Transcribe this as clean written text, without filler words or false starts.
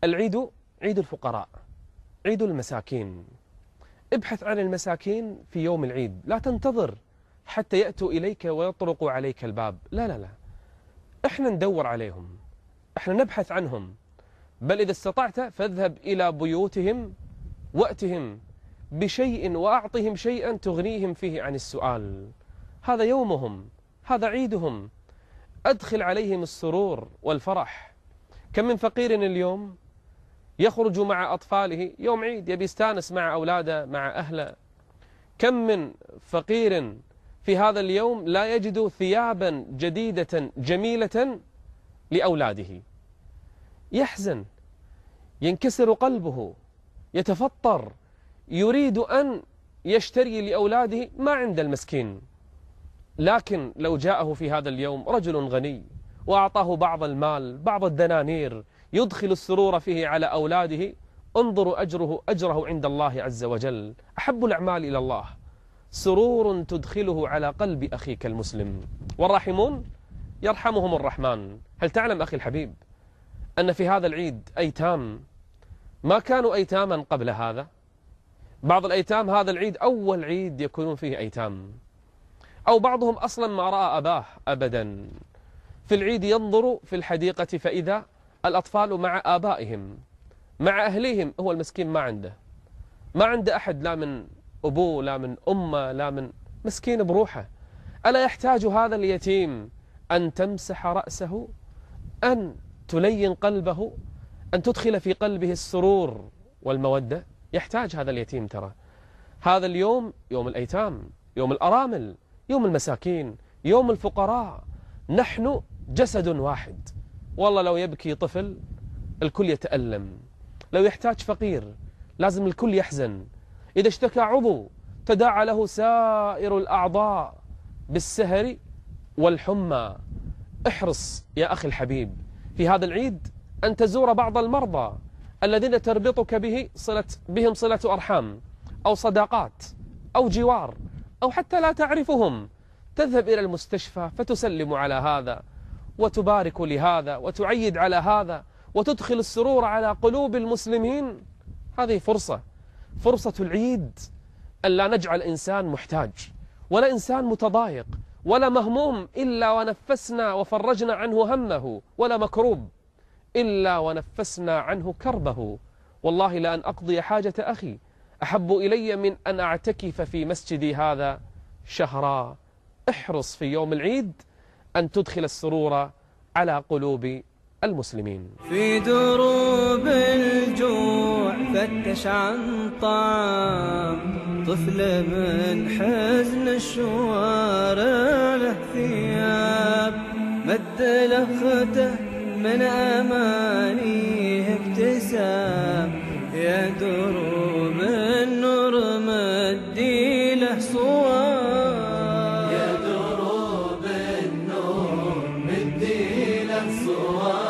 العيد عيد الفقراء، عيد المساكين. ابحث عن المساكين في يوم العيد، لا تنتظر حتى يأتوا إليك ويطرقوا عليك الباب، لا لا لا، احنا ندور عليهم، احنا نبحث عنهم، بل إذا استطعت فاذهب إلى بيوتهم وأتهم بشيء وأعطهم شيئا تغنيهم فيه عن السؤال. هذا يومهم، هذا عيدهم، أدخل عليهم السرور والفرح. كم من فقير اليوم يخرج مع أطفاله يوم عيد، يبي يستانس مع أولاده مع أهله. كم من فقير في هذا اليوم لا يجد ثيابا جديدة جميلة لأولاده، يحزن، ينكسر قلبه، يتفطر، يريد أن يشتري لأولاده ما عند المسكين. لكن لو جاءه في هذا اليوم رجل غني وأعطاه بعض المال، بعض الدنانير، يدخل السرور فيه على أولاده، انظروا أجره عند الله عز وجل. أحب الأعمال إلى الله سرور تدخله على قلب أخيك المسلم. والراحمون يرحمهم الرحمن. هل تعلم أخي الحبيب أن في هذا العيد أيتام ما كانوا أيتاما قبل هذا؟ بعض الأيتام هذا العيد أول عيد يكونون فيه أيتام، أو بعضهم أصلا ما رأى أباه أبدا. في العيد ينظر في الحديقة فإذا الأطفال مع آبائهم مع أهليهم، هو المسكين ما عنده أحد، لا من أبوه لا من أمه لا من، مسكين بروحه. ألا يحتاج هذا اليتيم أن تمسح رأسه، أن تلين قلبه، أن تدخل في قلبه السرور والمودة؟ يحتاج هذا اليتيم. ترى هذا اليوم يوم الأيتام، يوم الأرامل، يوم المساكين، يوم الفقراء. نحن جسد واحد، والله لو يبكي طفل الكل يتألم، لو يحتاج فقير لازم الكل يحزن، إذا اشتكى عضو تداعى له سائر الأعضاء بالسهر والحمى. احرص يا أخي الحبيب في هذا العيد أن تزور بعض المرضى الذين تربطك بهم صلة أرحام أو صداقات أو جوار، أو حتى لا تعرفهم، تذهب إلى المستشفى فتسلم على هذا وتبارك لهذا وتعيد على هذا وتدخل السرور على قلوب المسلمين. هذه فرصة العيد، أن لا نجعل إنسان محتاج ولا إنسان متضايق ولا مهموم إلا ونفسنا وفرجنا عنه همه، ولا مكروب إلا ونفسنا عنه كربه. والله لأن أقضي حاجة أخي أحب إلي من أن أعتكف في مسجدي هذا شهرا. احرص في يوم العيد أن تدخل السرور على قلوب المسلمين. في دروب الجوع فتش عن طعام، طفل من حزن الشوارع له ثياب، مد له خده من أمانيه ابتسام، يا دروب النور مدي له صواب، يا دروب النور مدي له صواب.